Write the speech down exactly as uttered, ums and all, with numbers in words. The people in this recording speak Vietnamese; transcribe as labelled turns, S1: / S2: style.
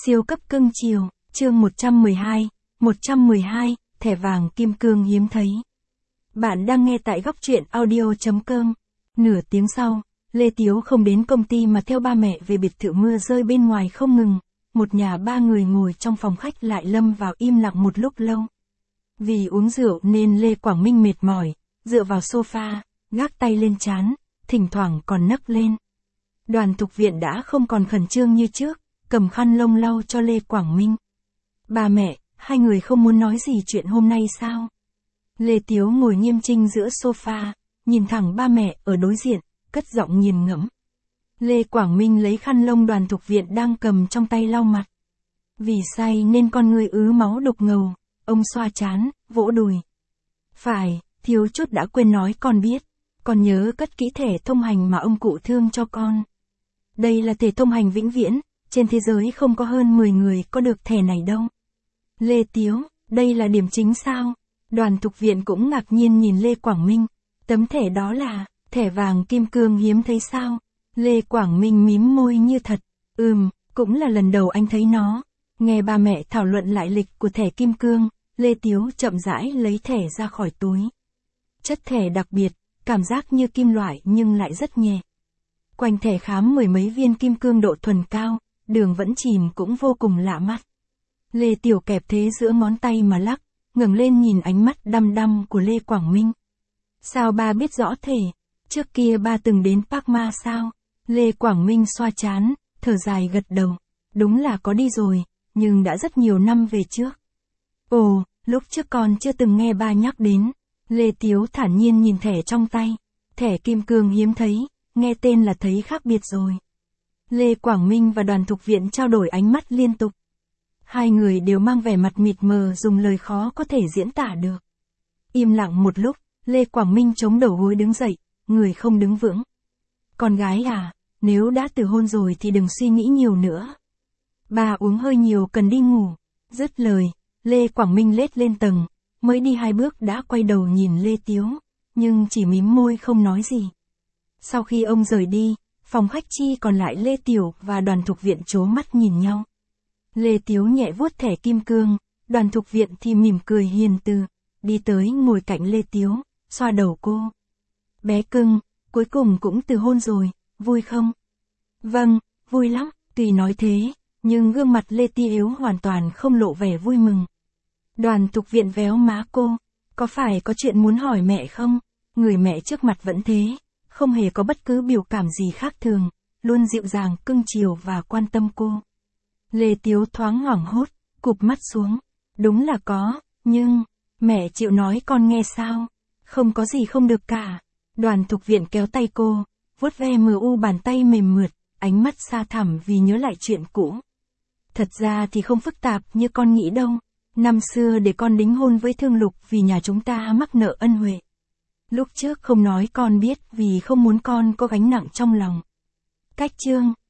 S1: Siêu cấp cưng chiều, chương một trăm mười hai, một trăm mười hai, thẻ vàng kim cương hiếm thấy. Bạn đang nghe tại góc truyện audio chấm com. Nửa tiếng sau, Lê Tiếu không đến công ty mà theo ba mẹ về biệt thự mưa rơi bên ngoài không ngừng. Một nhà ba người ngồi trong phòng khách lại lâm vào im lặng một lúc lâu. Vì uống rượu nên Lê Quảng Minh mệt mỏi, dựa vào sofa, gác tay lên trán, thỉnh thoảng còn nấc lên. Đoàn Thục Viện đã không còn khẩn trương như trước, cầm khăn lông lau cho Lê Quảng Minh. Ba mẹ, hai người không muốn nói gì chuyện hôm nay sao? Lê Tiếu ngồi nghiêm chỉnh giữa sofa, nhìn thẳng ba mẹ ở đối diện, cất giọng nghiền ngẫm. Lê Quảng Minh lấy khăn lông Đoàn Thục Viện đang cầm trong tay lau mặt. Vì say nên con người ứ máu đục ngầu, ông xoa trán, vỗ đùi. Phải, thiếu chút đã quên nói con biết, con nhớ cất kỹ thẻ thông hành mà ông cụ thương cho con. Đây là thẻ thông hành vĩnh viễn, trên thế giới không có hơn mười người có được thẻ này đâu. Lê Tiếu, đây là điểm chính sao? Đoàn Thục Viện cũng ngạc nhiên nhìn Lê Quảng Minh. Tấm thẻ đó là, thẻ vàng kim cương hiếm thấy sao? Lê Quảng Minh mím môi như thật. Ừm, cũng là lần đầu anh thấy nó. Nghe ba mẹ thảo luận lại lịch của thẻ kim cương, Lê Tiếu chậm rãi lấy thẻ ra khỏi túi. Chất thẻ đặc biệt, cảm giác như kim loại nhưng lại rất nhẹ. Quanh thẻ khám mười mấy viên kim cương độ thuần cao, đường vẫn chìm cũng vô cùng lạ mắt. Lê Tiểu kẹp thế giữa ngón tay mà lắc, ngẩng lên nhìn ánh mắt đăm đăm của Lê Quảng Minh. Sao ba biết rõ thẻ? Trước kia ba từng đến Park Ma sao? Lê Quảng Minh xoa trán, thở dài gật đầu. Đúng là có đi rồi, nhưng đã rất nhiều năm về trước. Ồ, lúc trước con chưa từng nghe ba nhắc đến. Lê Tiếu thản nhiên nhìn thẻ trong tay. Thẻ kim cương hiếm thấy, nghe tên là thấy khác biệt rồi. Lê Quảng Minh và Đoàn Thục Viện trao đổi ánh mắt liên tục. Hai người đều mang vẻ mặt mịt mờ dùng lời khó có thể diễn tả được. Im lặng một lúc, Lê Quảng Minh chống đầu gối đứng dậy, người không đứng vững. Con gái à, nếu đã từ hôn rồi thì đừng suy nghĩ nhiều nữa. Bà uống hơi nhiều cần đi ngủ. Dứt lời, Lê Quảng Minh lết lên tầng, mới đi hai bước đã quay đầu nhìn Lê Tiếu, nhưng chỉ mím môi không nói gì. Sau khi ông rời đi, phòng khách chi còn lại Lê Tiểu và Đoàn Thục Viện trố mắt nhìn nhau. Lê Tiếu nhẹ vuốt thẻ kim cương, Đoàn Thục Viện thì mỉm cười hiền từ, đi tới ngồi cạnh Lê Tiếu, xoa đầu cô. Bé cưng, cuối cùng cũng từ hôn rồi, vui không? Vâng, vui lắm, tuy nói thế, nhưng gương mặt Lê Tiếu hoàn toàn không lộ vẻ vui mừng. Đoàn Thục Viện véo má cô, có phải có chuyện muốn hỏi mẹ không? Người mẹ trước mặt vẫn thế, không hề có bất cứ biểu cảm gì khác thường, luôn dịu dàng cưng chiều và quan tâm cô. Lê Tiếu thoáng hoảng hốt, cụp mắt xuống. Đúng là có, nhưng, mẹ chịu nói con nghe sao? Không có gì không được cả. Đoàn Thục Viện kéo tay cô, vuốt ve mờ u bàn tay mềm mượt, ánh mắt xa thẳm vì nhớ lại chuyện cũ. Thật ra thì không phức tạp như con nghĩ đâu. Năm xưa để con đính hôn với Thương Lục vì nhà chúng ta mắc nợ ân huệ. Lúc trước không nói con biết vì không muốn con có gánh nặng trong lòng. Cách chương